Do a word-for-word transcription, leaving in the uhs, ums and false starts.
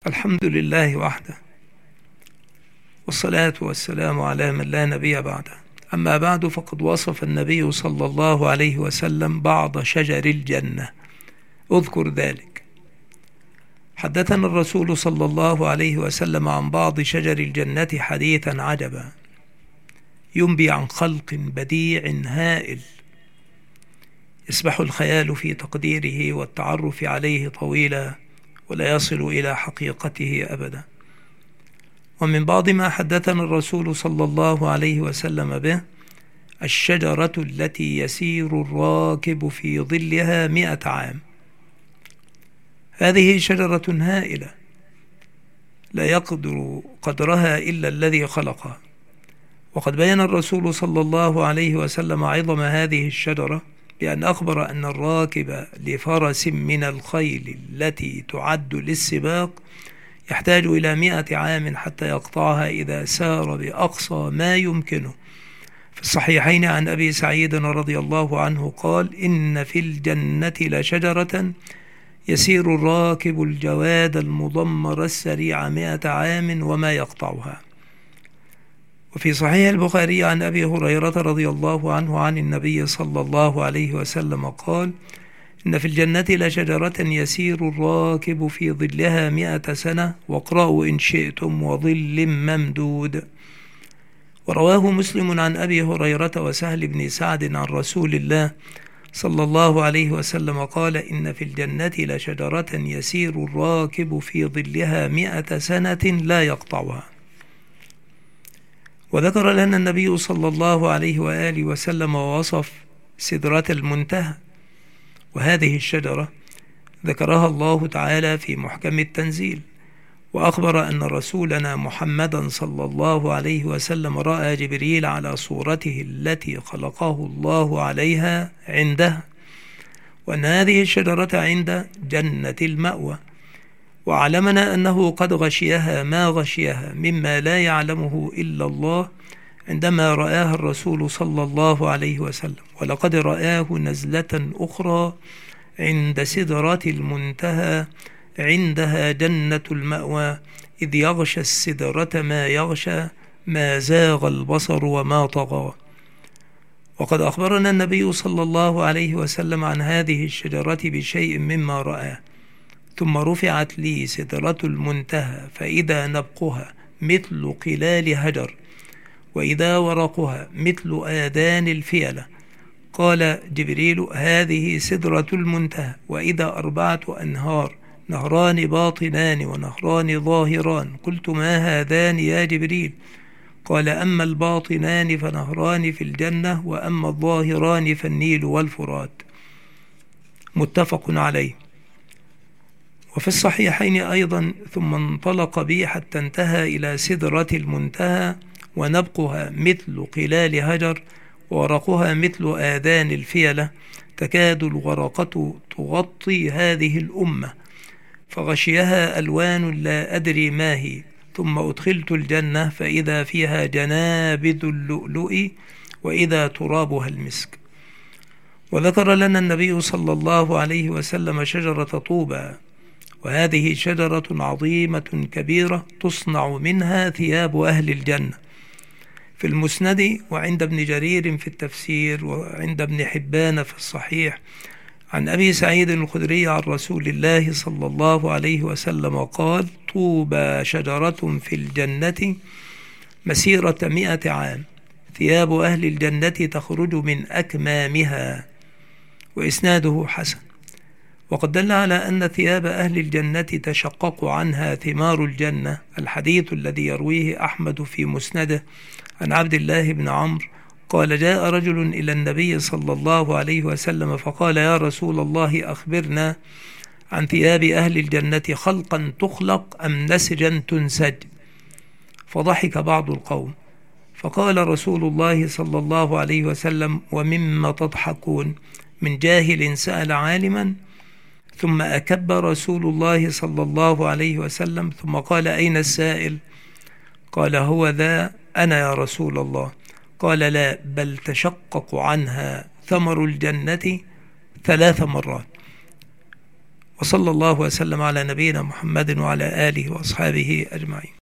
الحمد لله وحده، والصلاة والسلام على من لا نبي بعده. أما بعد، فقد وصف النبي صلى الله عليه وسلم بعض شجر الجنة. اذكر ذلك. حدثنا الرسول صلى الله عليه وسلم عن بعض شجر الجنة حديثا عجبا ينبي عن خلق بديع هائل يسبح الخيال في تقديره والتعرف عليه طويلا، ولا يصل إلى حقيقته أبدا. ومن بعض ما حدثنا الرسول صلى الله عليه وسلم به: الشجرة التي يسير الراكب في ظلها مئة عام. هذه شجرة هائلة لا يقدر قدرها إلا الذي خلقها. وقد بين الرسول صلى الله عليه وسلم عظم هذه الشجرة بأن أخبر أن الراكب لفرس من الخيل التي تعد للسباق يحتاج إلى مئة عام حتى يقطعها إذا سار بأقصى ما يمكنه. في الصحيحين عن أبي سعيد رضي الله عنه قال: إن في الجنة لشجرة يسير الراكب الجواد المضمر السريع مئة عام وما يقطعها. وفي صحيح البخاري عن أبي هريرة رضي الله عنه عن النبي صلى الله عليه وسلم قال: إن في الجنة لشجرة يسير الراكب في ظلها مئة سنة، واقرأوا إن شئتم وظل ممدود. ورواه مسلم عن أبي هريرة وسهل بن سعد عن رسول الله صلى الله عليه وسلم قال: إن في الجنة لشجرة يسير الراكب في ظلها مئة سنة لا يقطعها. وذكر لنا النبي صلى الله عليه وآله وسلم ووصف سدرة المنتهى، وهذه الشجرة ذكرها الله تعالى في محكم التنزيل، وأخبر أن رسولنا محمدا صلى الله عليه وسلم رأى جبريل على صورته التي خلقه الله عليها عندها، وأن هذه الشجرة عند جنة المأوى. وعلمنا أنه قد غشيها ما غشيها مما لا يعلمه إلا الله عندما رآها الرسول صلى الله عليه وسلم. ولقد رآه نزلة أخرى عند سدرة المنتهى عندها جنة المأوى، إذ يغشى السدرة ما يغشى، ما زاغ البصر وما طغى. وقد أخبرنا النبي صلى الله عليه وسلم عن هذه الشجرة بشيء مما رآه: ثم رفعت لي سدرة المنتهى فإذا نبقها مثل قلال هجر، وإذا ورقها مثل آذان الفيلة. قال جبريل: هذه سدرة المنتهى، وإذا أربعة أنهار، نهران باطنان ونهران ظاهران. قلت: ما هذان يا جبريل؟ قال: أما الباطنان فنهران في الجنة، وأما الظاهران فالنيل والفرات. متفق عليه. وفي الصحيحين أيضا: ثم انطلق بي حتى انتهى إلى سدرة المنتهى، ونبقها مثل قلال هجر، وورقها مثل آذان الفيلة، تكاد الورقة تغطي هذه الأمة، فغشيها ألوان لا أدري ما هي. ثم أدخلت الجنة فإذا فيها جنابذ اللؤلؤ، وإذا ترابها المسك. وذكر لنا النبي صلى الله عليه وسلم شجرة طوبى، وهذه شجرة عظيمة كبيرة تصنع منها ثياب أهل الجنة. في المسند وعند ابن جرير في التفسير وعند ابن حبان في الصحيح عن أبي سعيد الخدري عن رسول الله صلى الله عليه وسلم قال: طوبى شجرة في الجنة مسيرة مئة عام، ثياب أهل الجنة تخرج من أكمامها. وإسناده حسن. وقد دل على أن ثياب أهل الجنة تشقق عنها ثمار الجنة الحديث الذي يرويه أحمد في مسنده عن عبد الله بن عمرو قال: جاء رجل إلى النبي صلى الله عليه وسلم فقال: يا رسول الله، أخبرنا عن ثياب أهل الجنة، خلقا تخلق أم نسجا تنسج؟ فضحك بعض القوم، فقال رسول الله صلى الله عليه وسلم: ومما تضحكون؟ من جاهل سأل عالما؟ ثم أكب رسول الله صلى الله عليه وسلم، ثم قال: أين السائل؟ قال: هو ذا أنا يا رسول الله. قال: لا، بل تشقق عنها ثمر الجنة ثلاث مرات. وصلى الله وسلم على نبينا محمد وعلى آله وأصحابه أجمعين.